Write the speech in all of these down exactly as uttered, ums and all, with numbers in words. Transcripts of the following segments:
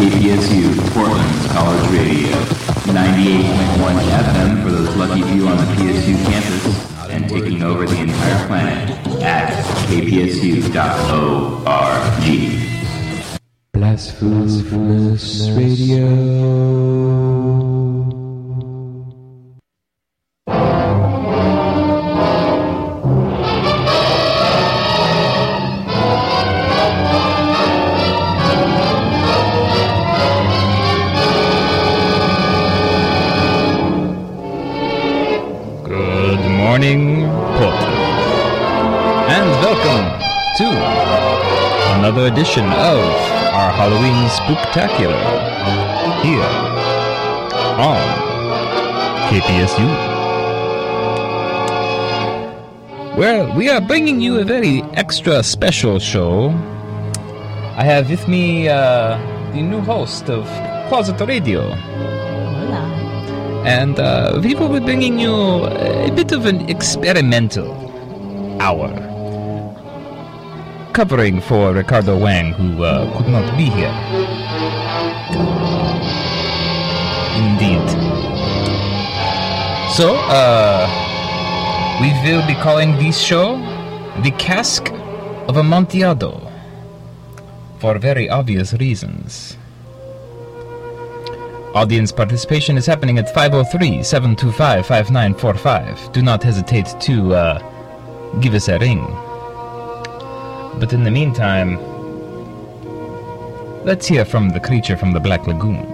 P S U, Portland's College Radio. ninety-eight point one F M for those lucky few on the P S U campus, and taking over the entire planet at k p s u dot org. Blasphemous Radio. Morning, Portland, and welcome to another edition of our Halloween Spooktacular here on K P S U, where we are bringing you a very extra special show. I have with me uh, the new host of Closet Radio. And uh, we will be bringing you a bit of an experimental hour, covering for Ricardo Wang, who uh, could not be here. Indeed. So, uh, we will be calling this show The Cask of Amontillado, for very obvious reasons. Audience participation is happening at five oh three, seven two five, five nine four five. Do not hesitate to uh, give us a ring. But in the meantime, let's hear from the creature from the Black Lagoon.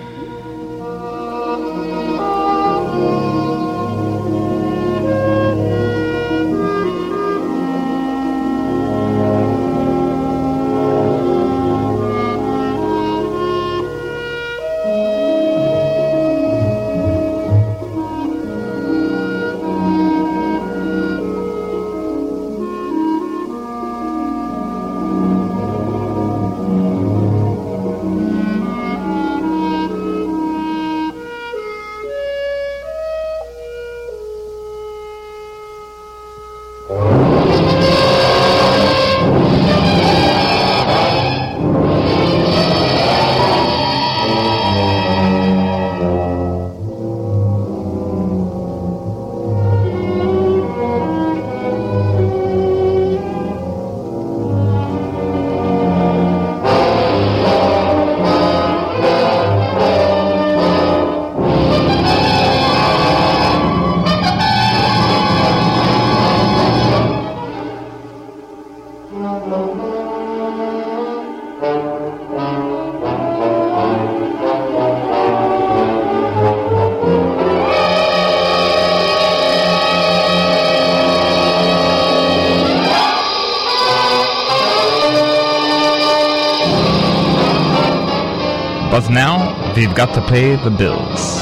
But now, we've got to pay the bills.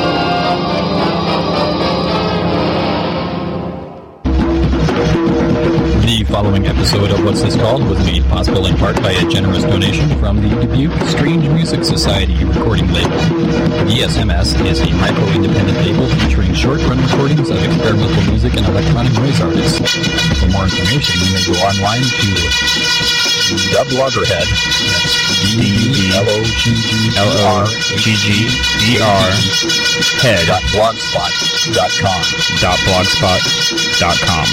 The following episode of What's This Called was made possible in part by a generous donation from the Dubuque Strange Music Society recording label. D S M S is a micro-independent label featuring short-run recordings of experimental music and electronic noise artists. For more information, you may go online to the Bloggerhead. That's D L O G G L O G G E R head dot blogspot dot com dot blogspot dot com.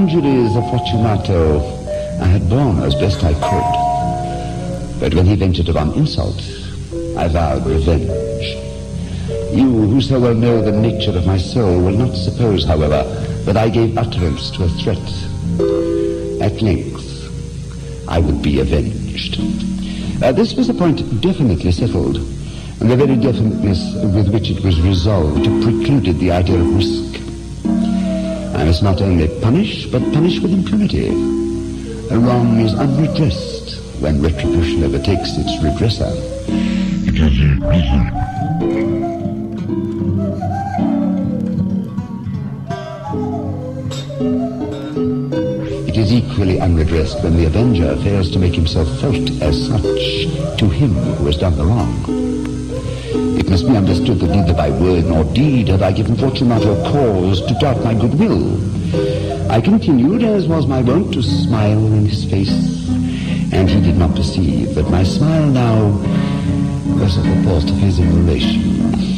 injuries of Fortunato I had borne as best I could. But when he ventured upon insult, I vowed revenge. You, who so well know the nature of my soul, will not suppose, however, that I gave utterance to a threat. At length, I would be avenged. Uh, this was a point definitely settled, and the very definiteness with which it was resolved precluded the idea of risk. I must not only punish, but punish with impunity. A wrong is unredressed when retribution overtakes its redresser. It is equally unredressed when the avenger fails to make himself felt as such to him who has done the wrong. It must be understood that neither by word nor deed had I given Fortunato cause to doubt my goodwill. I continued, as was my wont, to smile in his face, and he did not perceive that my smile now was at the port of his immolation.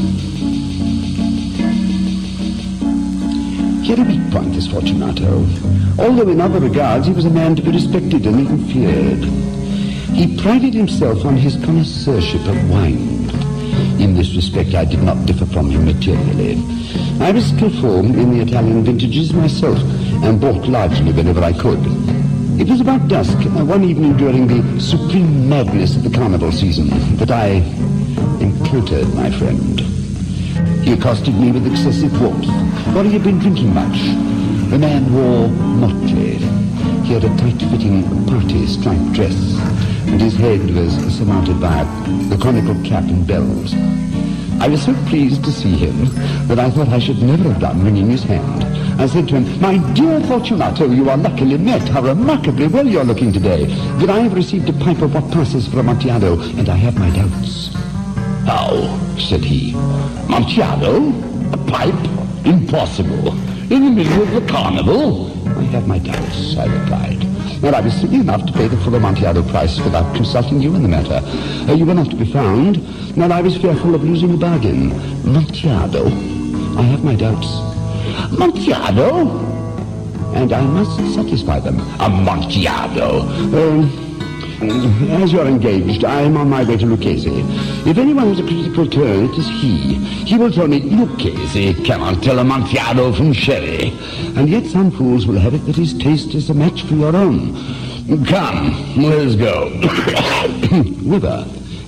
He had a weak point, this Fortunato, although in other regards he was a man to be respected and even feared. He prided himself on his connoisseurship of wine. In this respect, I did not differ from him materially. I was skillful in the Italian vintages myself, and bought largely whenever I could. It was about dusk, uh, one evening during the supreme madness of the carnival season, that I encountered my friend. He accosted me with excessive warmth, for he had been drinking much. The man wore motley. He had a tight-fitting party striped dress, and his head was surmounted by the conical cap and bells. I was so pleased to see him that I thought I should never have done wringing his hand. I said to him, "My dear Fortunato, you are luckily met. How remarkably well you're looking today. But I have received a pipe of what passes for Amontillado, and I have my doubts." "How?" said he. "Amontillado? A pipe? Impossible. In the middle of the carnival?" "I have my doubts," I replied. "And I was silly enough to pay the full Amontillado price without consulting you in the matter. Uh, you were not to be found, and I was fearful of losing a bargain. Amontillado? I have my doubts." "Amontillado?" "And I must satisfy them." "Amontillado? Um, as you're engaged, I am on my way to Lucchese. If anyone has a critical turn, it is he. He will tell me Lucchese cannot tell Amontillado from sherry. And yet some fools will have it that his taste is a match for your own. Come, let's go." "Whither?"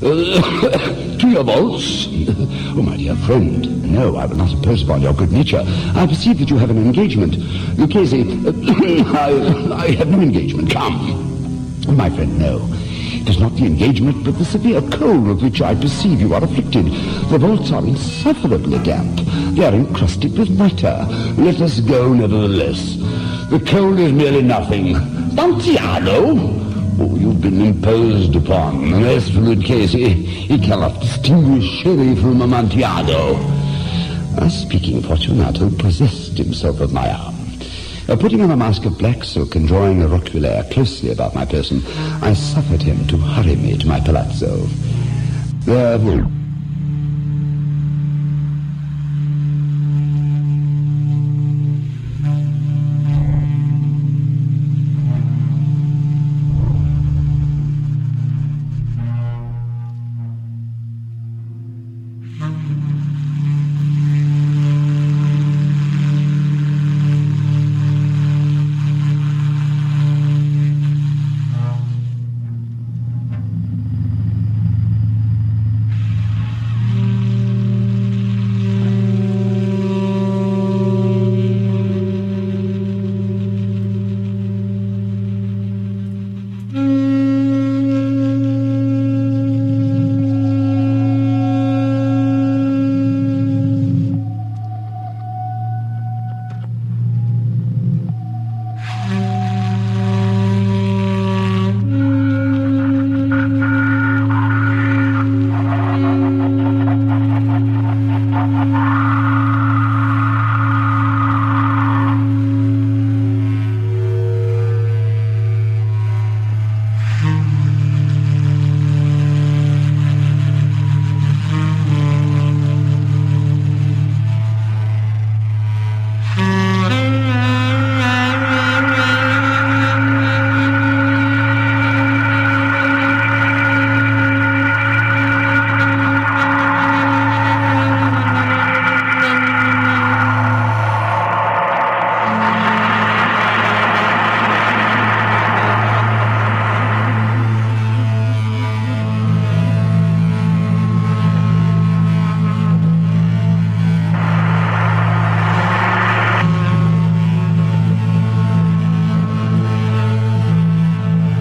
"To your vaults." "Oh, my dear friend, no, I will not impose upon your good nature. I perceive that you have an engagement. Lucchese, I, I have no engagement. Come." "My friend, no. It is not the engagement, but the severe cold with which I perceive you are afflicted. The vaults are insufferably damp. They are encrusted with nitre. Let us go, nevertheless. The cold is merely nothing. Amontillado? Oh, you've been imposed upon. And as for Lucchese, he cannot distinguish sherry from Amontillado." Thus speaking, Fortunato possessed himself of my arm. Uh, putting on a mask of black silk and drawing a roquelaire closely about my person, I suffered him to hurry me to my palazzo. There will...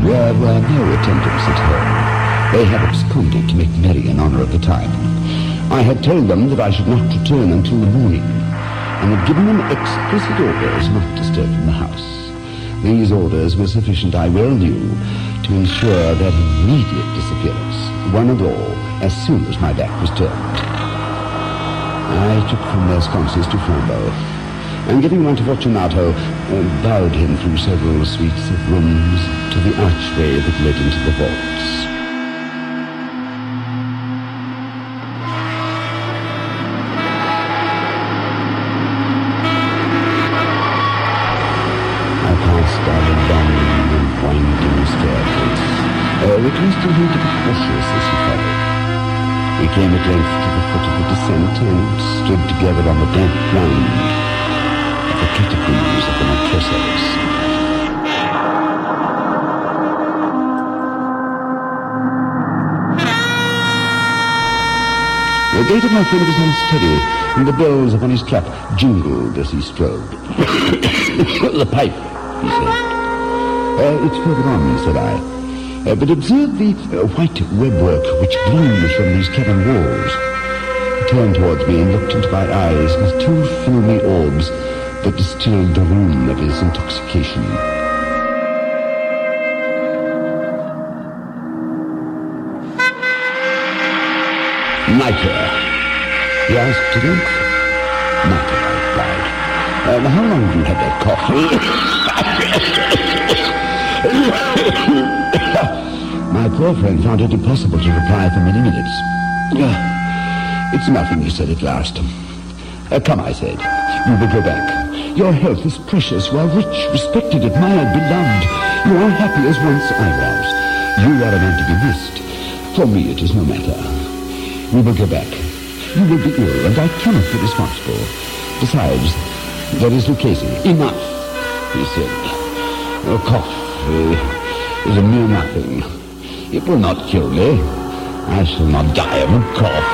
There were no attendants at home. They had absconded to make merry in honor of the time. I had told them that I should not return until the morning, and had given them explicit orders not to stir from the house. These orders were sufficient, I well knew, to ensure their immediate disappearance, one and all, as soon as my back was turned. I took from their sconces to Flambeau, and getting round to Fortunato, uh, bowed him through several suites of rooms to the archway that led into the vaults. I passed down a long and winding staircase, uh, requesting him to be cautious as he followed. We came at length to the foot of the descent and stood together on the damp ground of the catacombs of the Montresors. The gait of my friend was unsteady, and the bells upon his cap jingled as he strode. The pipe, he said. Uh, it's further on, said I. Uh, but observe the uh, white webwork which gleams from these cavern walls. He turned towards me and looked into my eyes with two filmy orbs that distilled the rune of his intoxication. Nitre, he asked at length. Nitre, I replied. Uh, how long have you had that cough? My poor friend found it impossible to reply for many minutes. Uh, it's nothing, he said at last. Uh, come, I said, we will go back. Your health is precious. You are rich, respected, admired, beloved. You are happy as once I was. You are a man to be missed. For me, it is no matter. We will go back. You will be ill, and I cannot be responsible. Besides, there is Lucchese. Enough, he said. A cough uh, is a mere nothing. It will not kill me. I shall not die of a cough.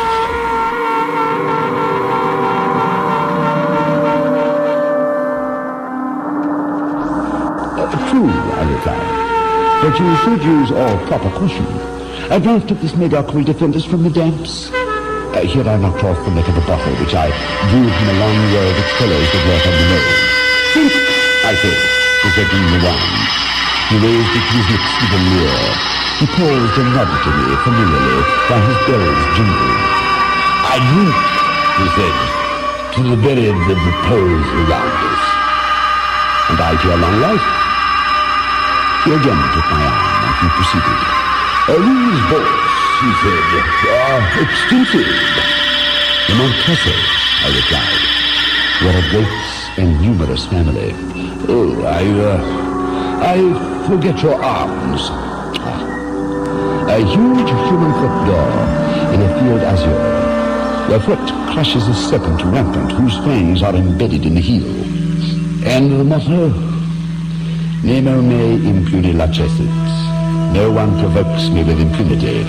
Uh, true, I replied. But you should use all proper caution. A draught of this Medoc will defend us from the damps. Uh, here I knocked off the neck of the bottle, which I drew from a long row of its fellows that lurk on the nose. Think, I said, detecting the wine. He raised it to his lips with a leer. He paused and nodded to me familiarly while his bells jingled. I drink, he said, to the buried that repose around us. And I to your long life. He again took my arm and we proceeded. Uh, these vaults, he said, are extensive. The Montresors, I replied, were a great and numerous family. Oh, I, uh, I forget your arms. Ah. A huge human foot door in a field azure. The foot crushes a serpent rampant whose fangs are embedded in the heel. And the motto, Nemo me impune lacessit. No one provokes me with impunity.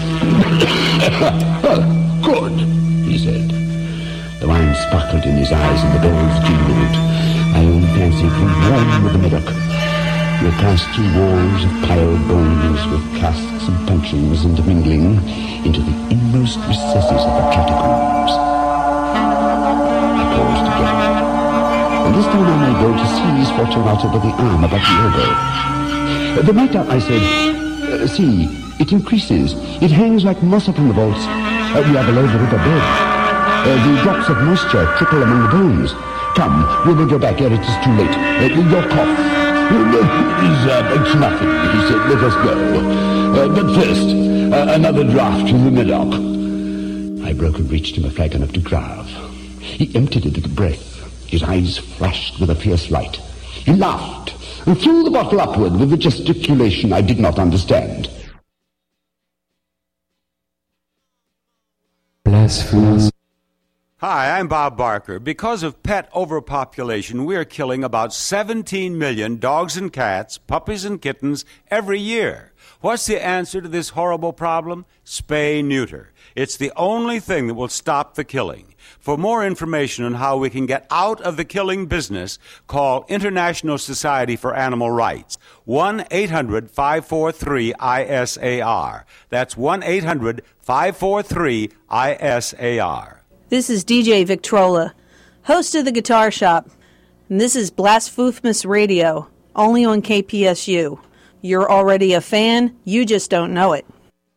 Oh, good, he said. The wine sparkled in his eyes and the bells jingled. My own fancy grew warm with the Medoc. We passed through walls of piled bones with casks and puncheons intermingling into the inmost recesses of the catacombs. I paused again. And this time I may go to seize Fortunato by the arm above the elbow. The matter, I said, uh, see, it increases. It hangs like moss upon the vaults. Uh, we are below the river bed. Uh, the drops of moisture trickle among the bones. Come, we will go back ere it is too late. Uh, your cough. Uh, it's nothing, he said. Let us go. Uh, but first, uh, another draught to the Medoc. I broke and reached him a flagon of de Grave. He emptied it at a breath. His eyes flashed with a fierce light. He laughed and threw the bottle upward with a gesticulation I did not understand. Blasphemous. Hi, I'm Bob Barker. Because of pet overpopulation, we are killing about seventeen million dogs and cats, puppies and kittens every year. What's the answer to this horrible problem? Spay-neuter. It's the only thing that will stop the killing. For more information on how we can get out of the killing business, call International Society for Animal Rights, one eight hundred five four three I S A R. That's one eight hundred five four three I S A R. This is D J Victrola, host of The Guitar Shop, and this is Blasphemous Radio, only on K P S U. You're already a fan, you just don't know it.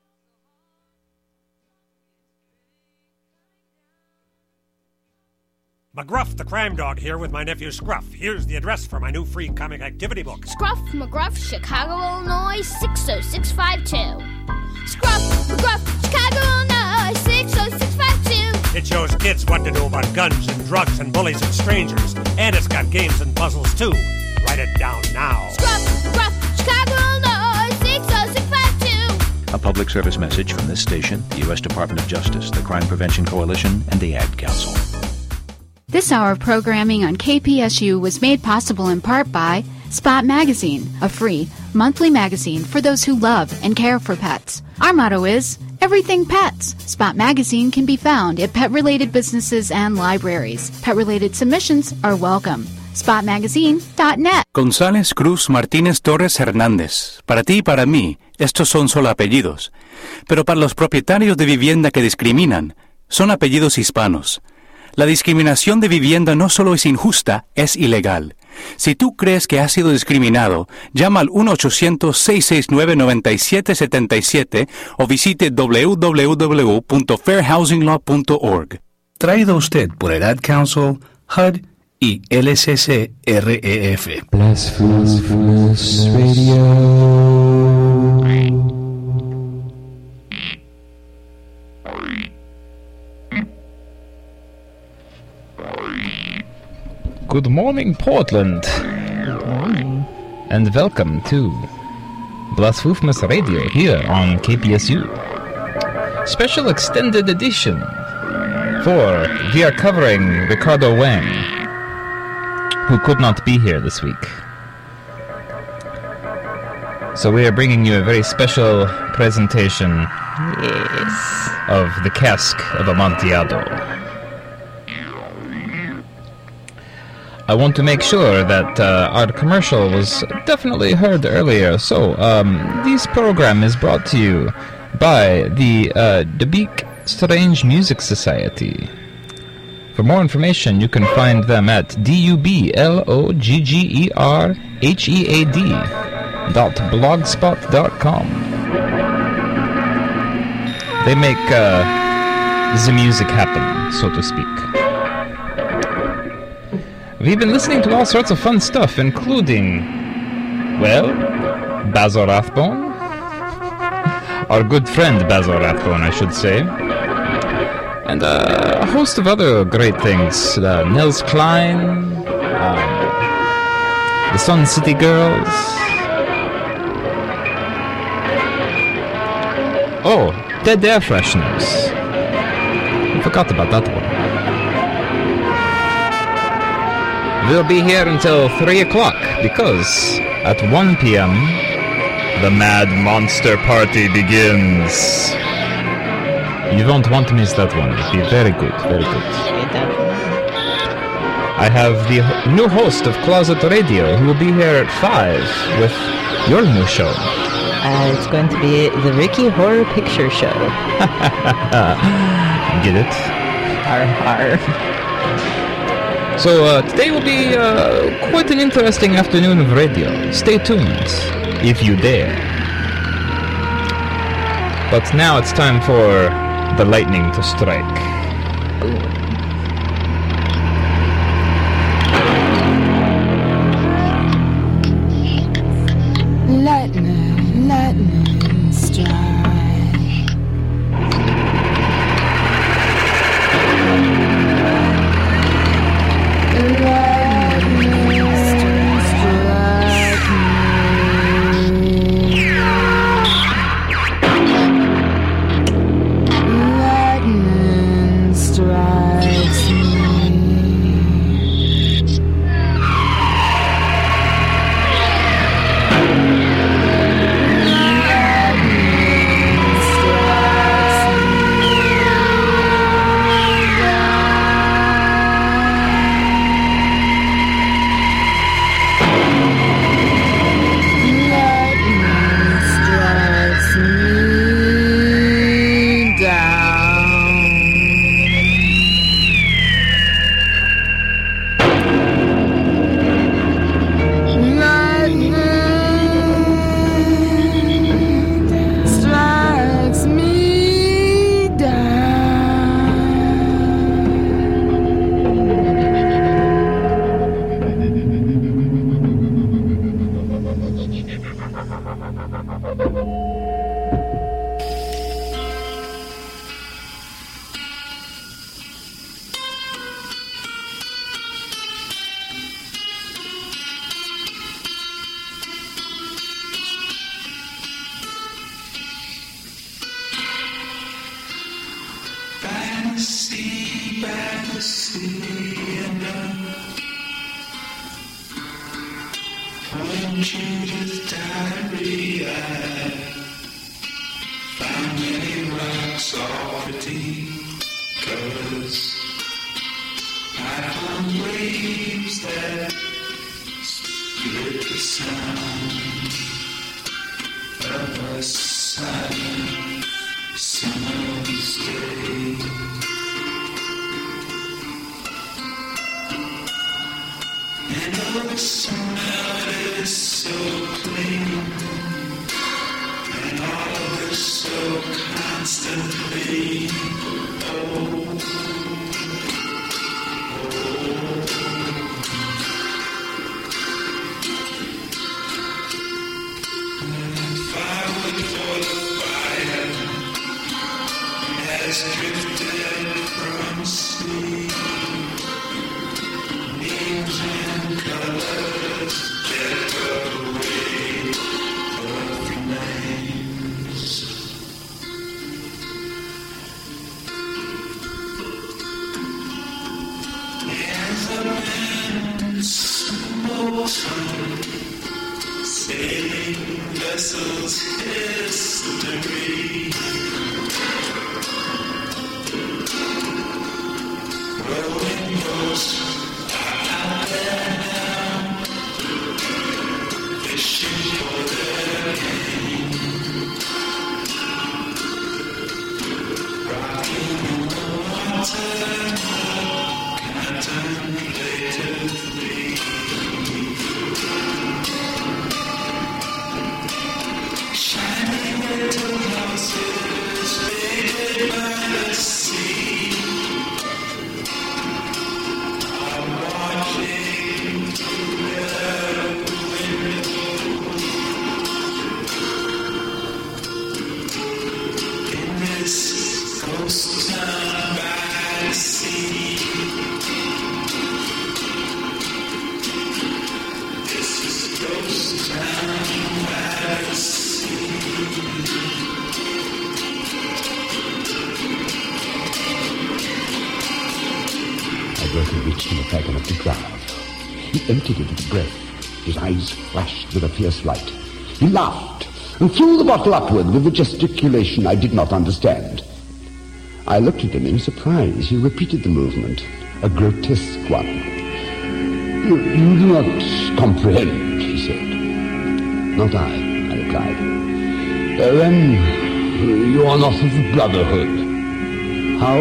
McGruff the Crime Dog here with my nephew Scruff. Here's the address for my new free comic activity book. Scruff McGruff, Chicago, Illinois, six oh six five two. Scruff McGruff, Chicago, Illinois, six oh six five two. It shows kids what to do about guns and drugs and bullies and strangers. And it's got games and puzzles, too. Write it down now. Scruff McGruff, Chicago, Illinois, six oh six five two. A public service message from this station, the U S Department of Justice, the Crime Prevention Coalition, and the Ad Council. This hour of programming on K P S U was made possible in part by Spot Magazine, a free monthly magazine for those who love and care for pets. Our motto is everything pets. Spot Magazine can be found at pet-related businesses and libraries. Pet-related submissions are welcome. spot magazine dot net. González Cruz Martínez Torres Hernández. Para ti y para mí, estos son solo apellidos. Pero para los propietarios de vivienda que discriminan, son apellidos hispanos. La discriminación de vivienda no solo es injusta, es ilegal. Si tú crees que has sido discriminado, llama al uno ochocientos seis seis nueve nueve siete siete siete o visite w w w punto fair housing law punto org. Traído a usted por el Ad Council, H U D y L C C R E F. Blasphemous Radio. Good morning, Portland. Good morning. And welcome to Blasphemous Radio here on K P S U. Special extended edition, for we are covering Ricardo Wang, who could not be here this week. So we are bringing you a very special presentation yes. of the Cask of Amontillado. I want to make sure that uh, our commercial was definitely heard earlier. So, um, this program is brought to you by the uh, Dubuque Strange Music Society. For more information, you can find them at D U B L O G G E R H E A D dot blogspot dot com. They make uh, the music happen, so to speak. We've been listening to all sorts of fun stuff, including, well, Basil Rathbone. Our good friend Basil Rathbone, I should say. And uh, a host of other great things. Uh, Nels Klein, um, the Sun City Girls. Oh, Dead Air Fresheners. I forgot about that one. We'll be here until three o'clock, because at one p.m., the Mad Monster Party begins. You won't want to miss that one. It'll be very good, very good. I have the ho- new host of Closet Radio, who will be here at five with your new show. Uh, it's going to be the Ricky Horror Picture Show. Get it? Har har. So uh, today will be uh, quite an interesting afternoon of radio. Stay tuned, if you dare. But now it's time for the lightning to strike. Lightning, lightning strike. Lightning strike. Fantasy, fantasy, and Conjuga's diary. I found many rocks, all pretty colors. I found waves that split the sound of a silent summer's day. And all the smell is so clean, and all of it so constantly. Oh, oh. And firewood for the fire has drifted from sea. Names and colors get away the flames. As a man smokes on sailing vessels history, rowing boats out there now, fishing for their game, rocking in the water, contemplatively, shining little houses faded by the sea. Ghost town by the sea. This is ghost town by the sea. Alberto reached in the fathom of the ground. He emptied it with breath. His eyes flashed with a fierce light. He laughed and threw the bottle upward with a gesticulation I did not understand. I looked at him in surprise. He repeated the movement, a grotesque one. You, you do not comprehend, he said. Not I, I replied. Uh, then you are not of the Brotherhood. How?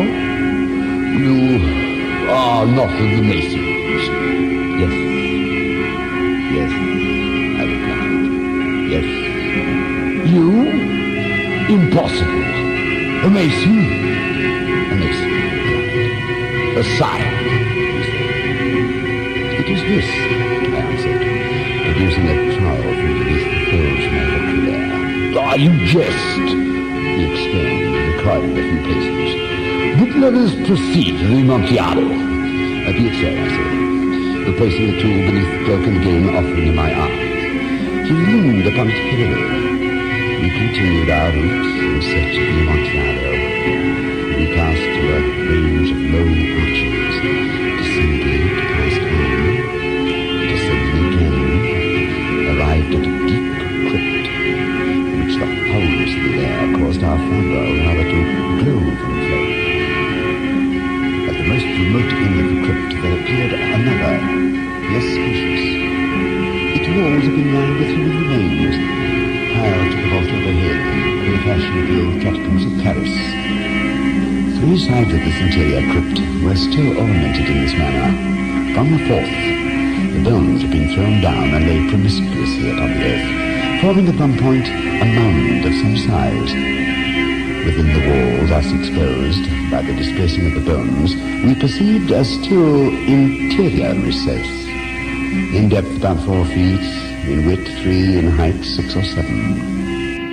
You are not of the Masons. Yes. Yes, I replied. Yes. You? Impossible. A Mason? A Mason, a sign, he said. It is this, I answered, producing a trowel from beneath the folds of my recular. Ah, you jest, he exclaimed, recoiling a few paces. But let us proceed to the Amontillado. Uh, be it so, I said, replacing the tool beneath the cloak and again offering him my arm. He leaned upon it heavily. We continued our route in search of the Amontillado. We passed through a range of low arches, descending, passed on, descending again, arrived at a deep crypt, in which the holes in the air caused our flambeau rather to glow from flame. At the most remote end of the crypt there appeared another, less spacious. Its walls had been lined with human remains, piled to the vault overhead, in the fashion of the old catacombs of Paris. Three sides of this interior crypt were still ornamented in this manner. From the fourth, the bones had been thrown down and lay promiscuously upon the earth, forming at one point a mound of some size. Within the wall, thus exposed by the displacing of the bones, we perceived a still interior recess, in depth about four feet, in width three, in height six or seven.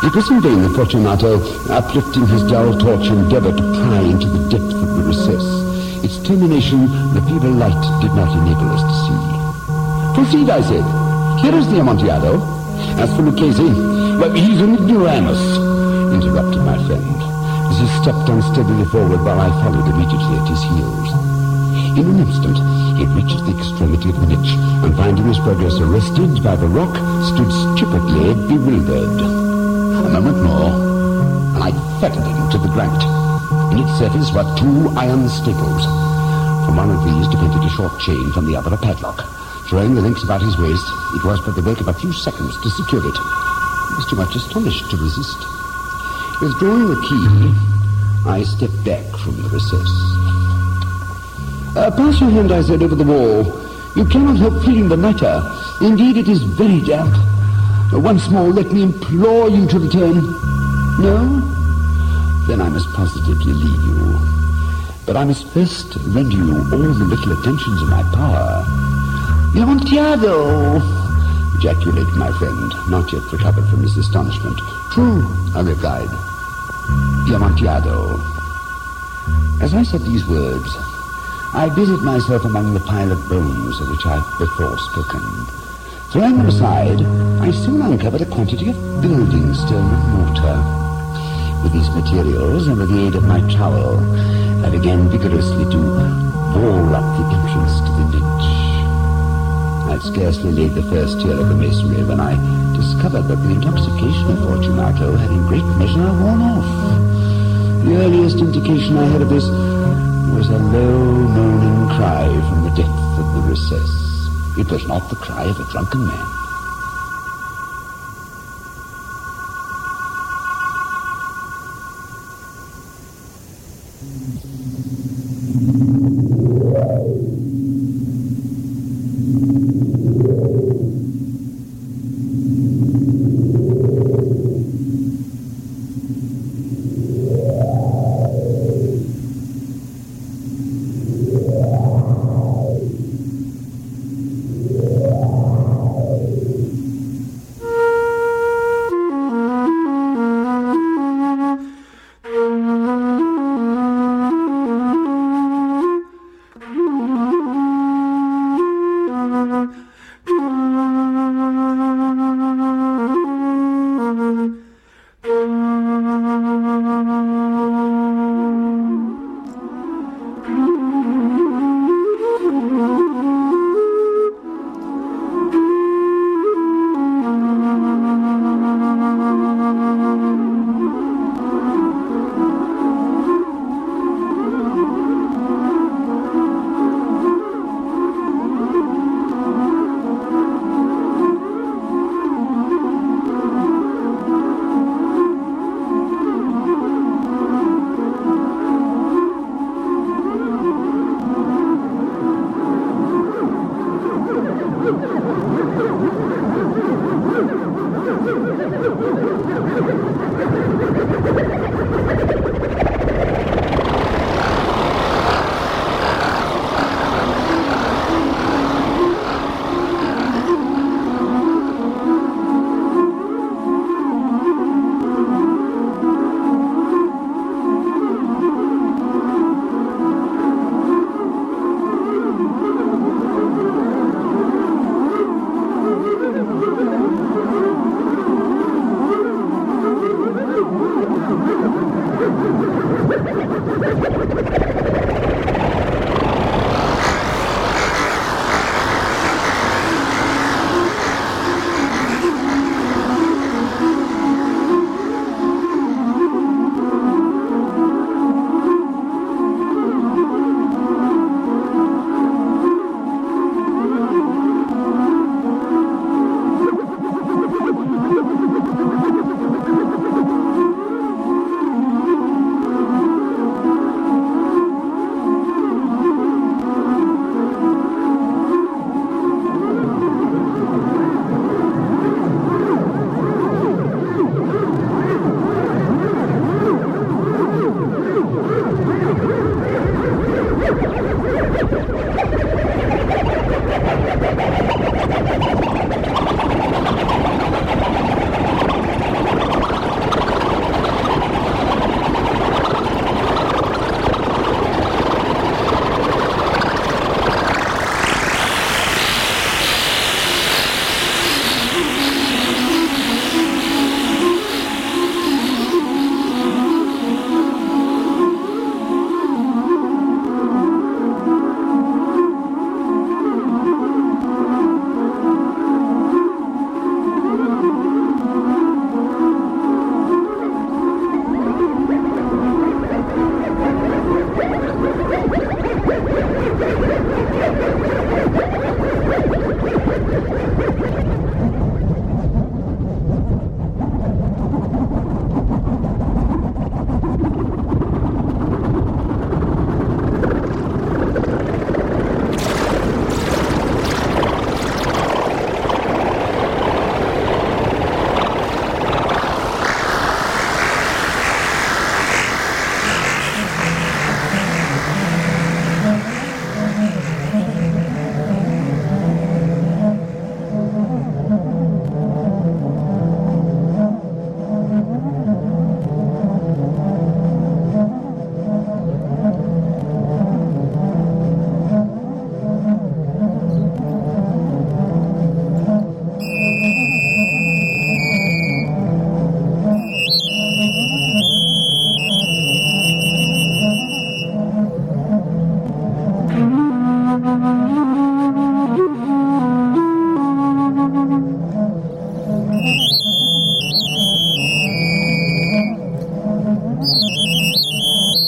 It was in vain that Fortunato, uplifting his dull torch, endeavored to pry into the depth of the recess. Its termination, the feeble light did not enable us to see. Proceed, I said. Here is the Amontillado. As for Lucchese, well, he's an ignoramus, interrupted my friend, as he stepped unsteadily forward while I followed immediately at his heels. In an instant, he reached the extremity of the niche, and finding his progress arrested by the rock, stood stupidly bewildered. A moment more, and I fettered him to the granite. In its surface were two iron staples. From one of these depended a short chain, from the other a padlock. Throwing the links about his waist, it was but the work of a few seconds to secure it. He was too much astonished to resist. Withdrawing the key, I stepped back from the recess. Uh, pass your hand, I said, over the wall. You cannot help feeling the matter. Indeed, it is very damp. Uh, once more, let me implore you to return. No? Then I must positively leave you. But I must first render you all the little attentions in my power. The Amontillado! Ejaculated my friend, not yet recovered from his astonishment. True, I replied. The Amontillado. As I said these words, I busied myself among the pile of bones of which I have before spoken. Throwing them aside, I soon uncovered a quantity of building stone and mortar. With these materials, and with the aid of my trowel, I began vigorously to wall up the entrance to the niche. I had scarcely laid the first tier of the masonry when I discovered that the intoxication of Fortunato had in great measure worn off. The earliest indication I had of this was a low, moaning cry from the depth of the recess. It was not the cry of a drunken man.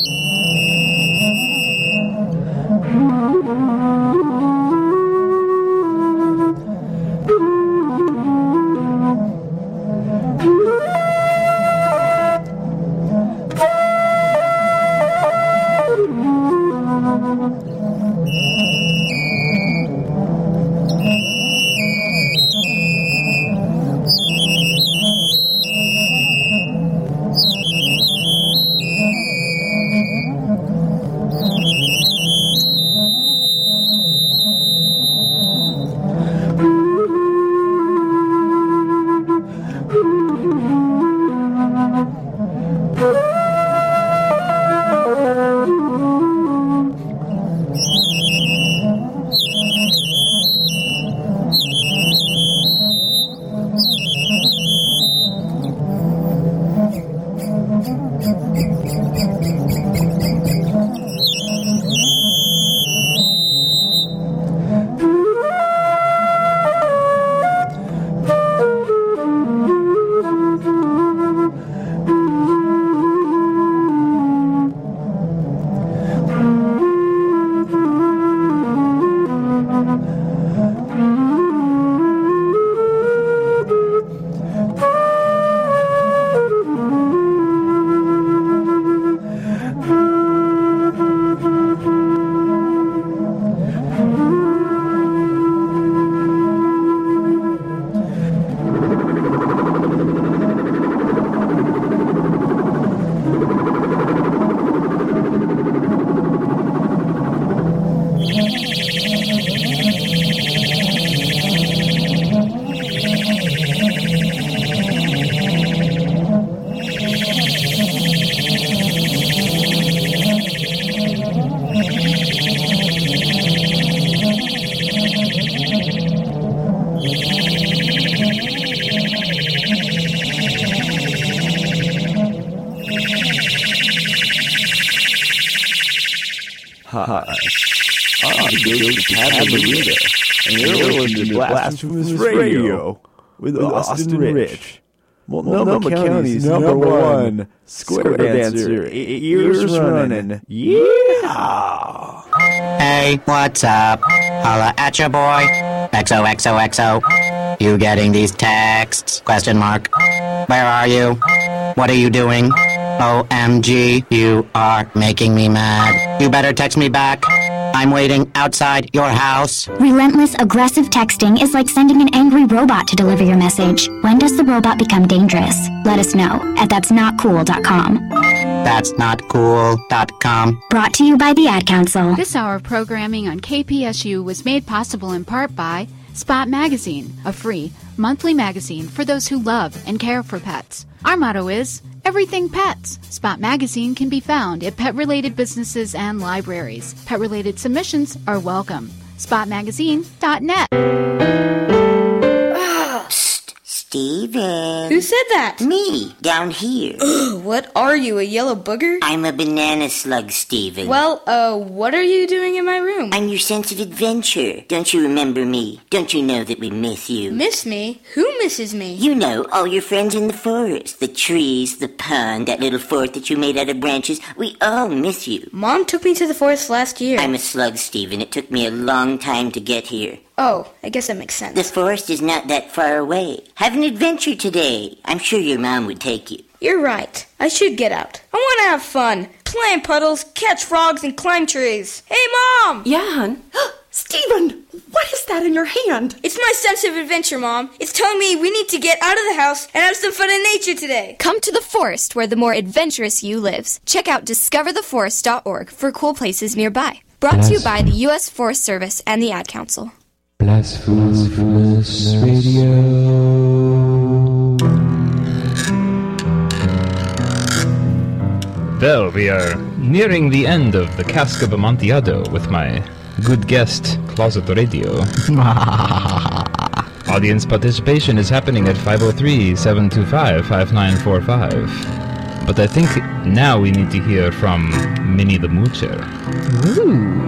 Hi. I'm David Cavalera, and you're listening to Blasphemous Radio with Austin Rich. Multnomah County's number one square dancer, ears running. Yeah! Hey, what's up? Holla at your boy. X O X O X O. You getting these texts? Question mark. Where are you? What are you doing? O M G, you are making me mad. You better text me back. I'm waiting outside your house. Relentless, aggressive texting is like sending an angry robot to deliver your message. When does the robot become dangerous? Let us know at that's not cool dot com. That's not cool dot com. Brought to you by the Ad Council. This hour of programming on K P S U was made possible in part by Spot Magazine, a free monthly magazine for those who love and care for pets. Our motto is everything pets. Spot Magazine can be found at pet-related businesses and libraries. Pet-related submissions are welcome. spot magazine dot net. Steven. Who said that? Me, down here. Ugh, what are you, a yellow booger? I'm a banana slug, Steven. Well, uh, what are you doing in my room? I'm your sense of adventure. Don't you remember me? Don't you know that we miss you? Miss me? Who misses me? You know, all your friends in the forest. The trees, the pond, that little fort that you made out of branches. We all miss you. Mom took me to the forest last year. I'm a slug, Steven. It took me a long time to get here. Oh, I guess that makes sense. The forest is not that far away. Have an adventure today. I'm sure your mom would take you. You're right. I should get out. I want to have fun. Play in puddles, catch frogs, and climb trees. Hey, Mom! Yeah, hon? Steven, what is that in your hand? It's my sense of adventure, Mom. It's telling me we need to get out of the house and have some fun in nature today. Come to the forest where the more adventurous you lives. Check out discover the forest dot org for cool places nearby. Brought to you by the U S Forest Service and the Ad Council. Blasphemous Radio. Well, we are nearing the end of the Cask of Amontillado with my good guest, Closet Radio. Audience participation is happening at five oh three, seven two five, five nine four five. But I think now we need to hear from Minnie the Moocher. Ooh.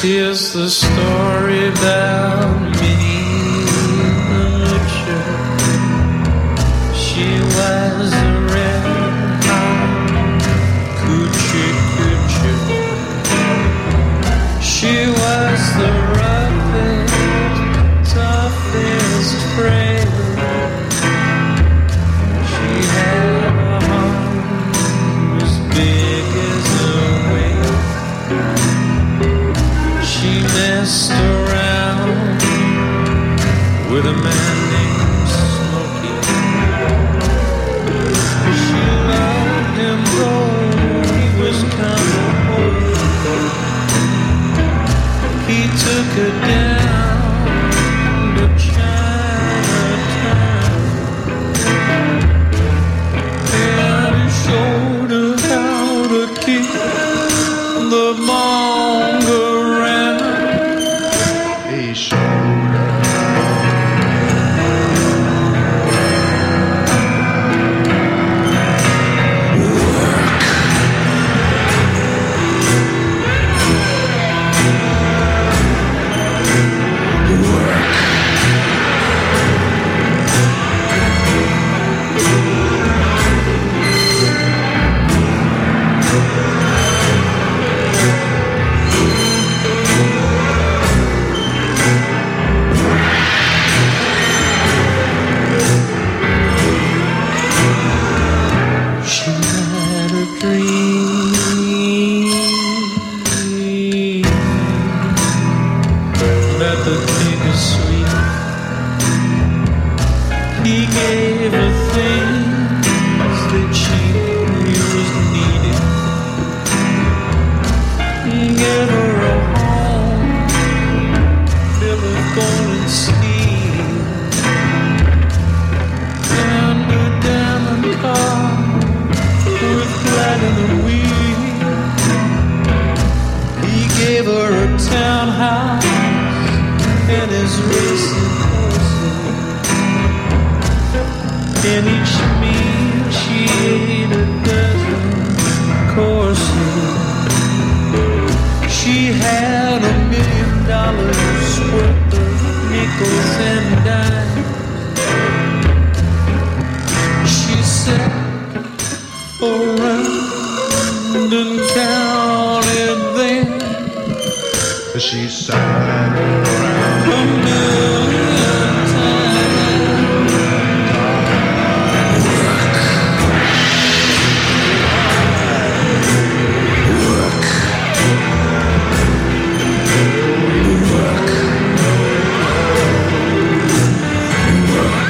Here's the story about Minnie the Moocher. She was a red hot coochie coochie. She was the roughest, toughest frail. She had a heart as big as a whale. She messed around with a man named Smokey. She loved him though he was kind of old. He took her down to Chinatown, and he showed her how to keep the mongo around. He showed her. She had a dream that the king is sweet. He gave her things that she was needing. He gave her a home filled with gold and steel, and a diamond car with platinum wheels. He gave her a townhouse and his racing horses. In each meal she ate a dozen courses. She had a million dollars worth of nickels and dimes. She sat around and counted them. She sat around a million times. Work. Work. Work.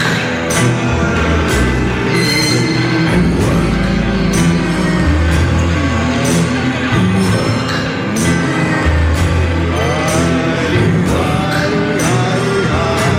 Work.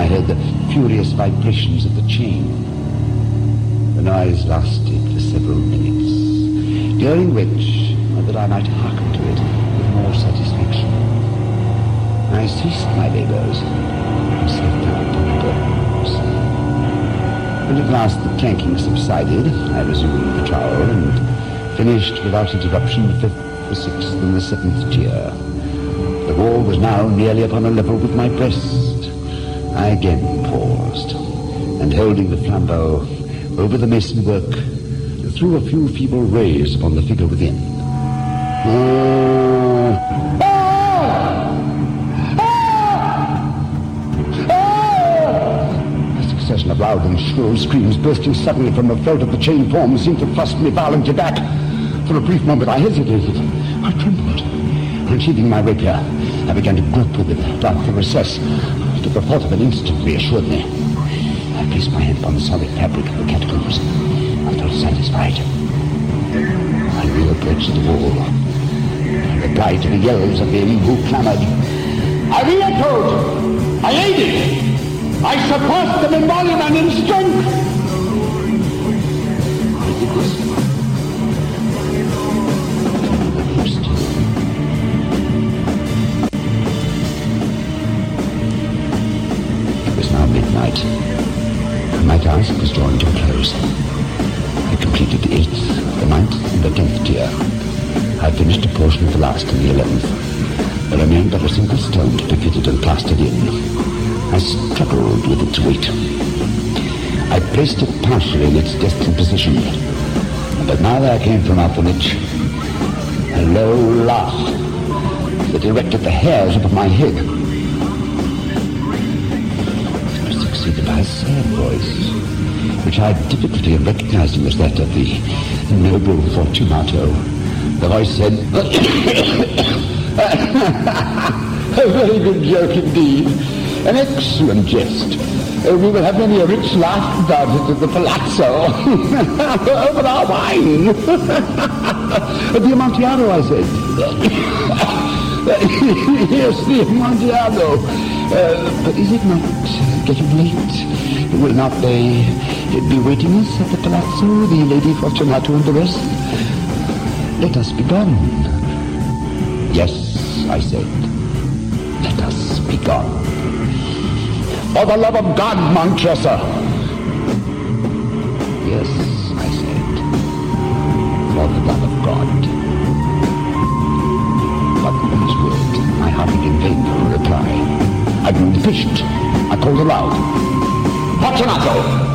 I heard the furious vibrations of the chain. The noise lasted for several minutes, during which, that I might hearken to it with more satisfaction, I ceased my labours and sat down upon the bones. When at last the clanking subsided, I resumed the trowel and finished without interruption the fifth, the sixth, and the seventh tier. The wall was now nearly upon a level with my breast. I again paused, and holding the flambeau over the mason work, threw a few feeble rays upon the figure within. Oh! Oh! Oh! A succession of loud and shrill screams bursting suddenly from the throat of the chain form seemed to thrust me violently back. For a brief moment I hesitated. I trembled. Unsheathing my rapier, I began to grope with it about the recess. But the thought of an instant reassured me. I placed my hand upon the solid fabric of the catacombs. I felt satisfied. I reapproached the wall. I replied to the yells of him who clamored. I re-echoed! I aided! I surpassed them in volume and in strength! I did this. It was now midnight. My task was drawing to a close. I completed the eighth, the ninth, and the tenth tier. I finished a portion of the last and the eleventh. There remained but a single stone to be fitted and plastered in. I struggled with its weight. I placed it partially in its destined position. But now there came from out the niche a low laugh that erected the hairs above my head. It was succeeded by a sad voice, which I had difficulty in recognizing as that of the noble Fortunato. The voice said, a very good joke indeed. An excellent jest. Uh, we will have many a rich laugh about it at the Palazzo. Over our wine. The Amontillado, I said. Yes, the Amontillado. Uh, but is it not getting late? Will not they be waiting us at the Palazzo, the Lady Fortunato and the rest? Let us be gone. Yes, I said. Let us be gone. For the love of God, Montressor! Yes, I said. For the love of God. But with his word, I hurried in vain for a reply. I grew impatient. I called aloud. Fortunato!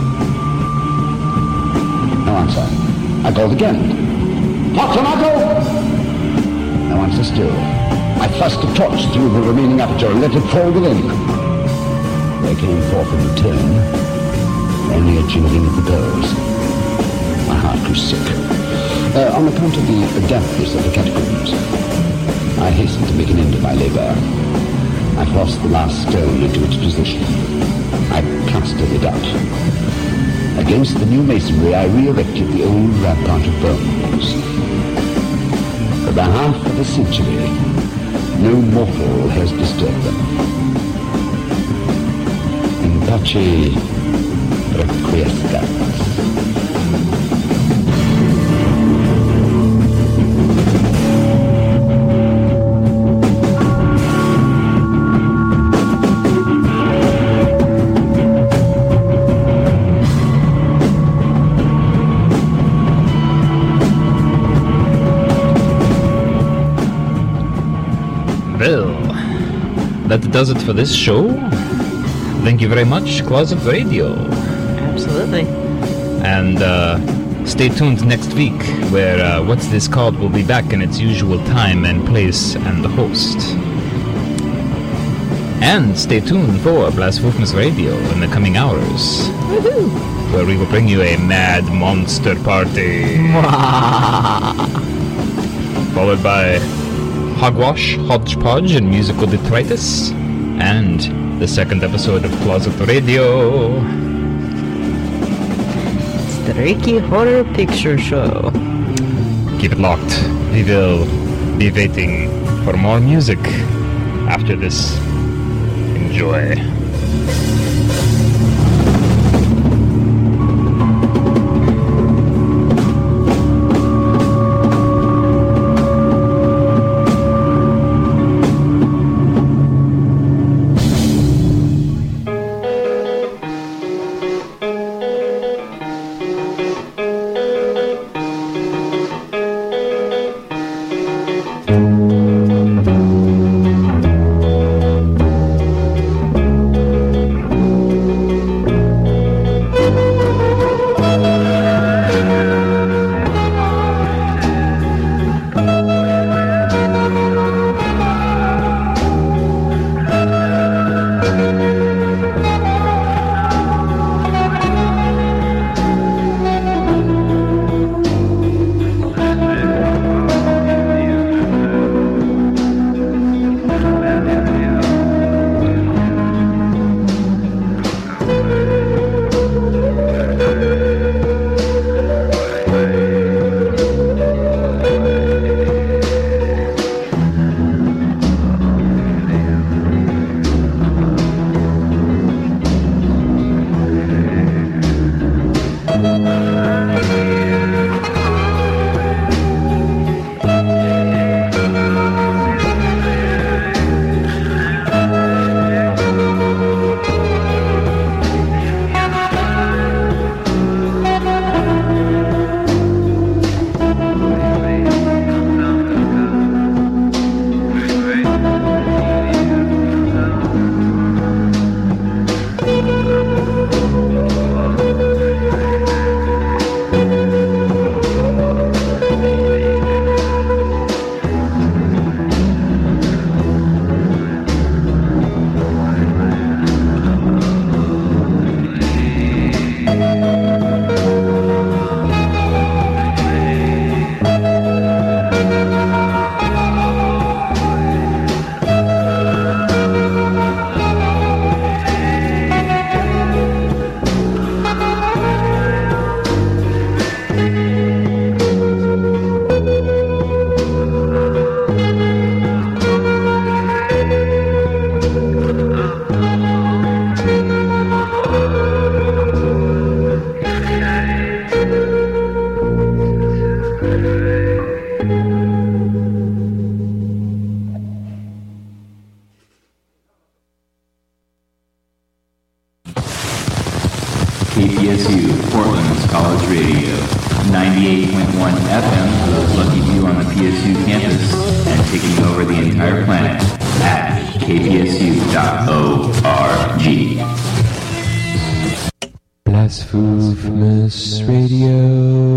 No answer. I called again. Fortunato! No answer still. I thrust a torch through the remaining aperture and let it fall within. There came forth in return only a jingling of the bells. My heart grew sick. Uh, on account of the dampness of the catacombs, I hastened to make an end of my labor. I forced the last stone into its position. I plastered it up. Against the new masonry, I re-erected the old rampart of bones. For the half of a century, no mortal has disturbed them. In pace requiescat. Well, that does it for this show. Thank you very much, Closet Radio. Absolutely. And uh, stay tuned next week, where uh, What's This Called will be back in its usual time and place and host. And stay tuned for Blasphemous Radio in the coming hours, Woohoo! where we will bring you a mad monster party. Followed by Hogwash, Hodgepodge, and Musical Detritus, and the second episode of Closet Radio. It's the Ricky Horror Picture Show. Keep it locked. We will be waiting for more music after this. Enjoy. Portland's college radio. ninety-eight point one F M for those lucky few on the P S U campus, and taking over the entire planet at k p s u dot org. Blasphemous Radio.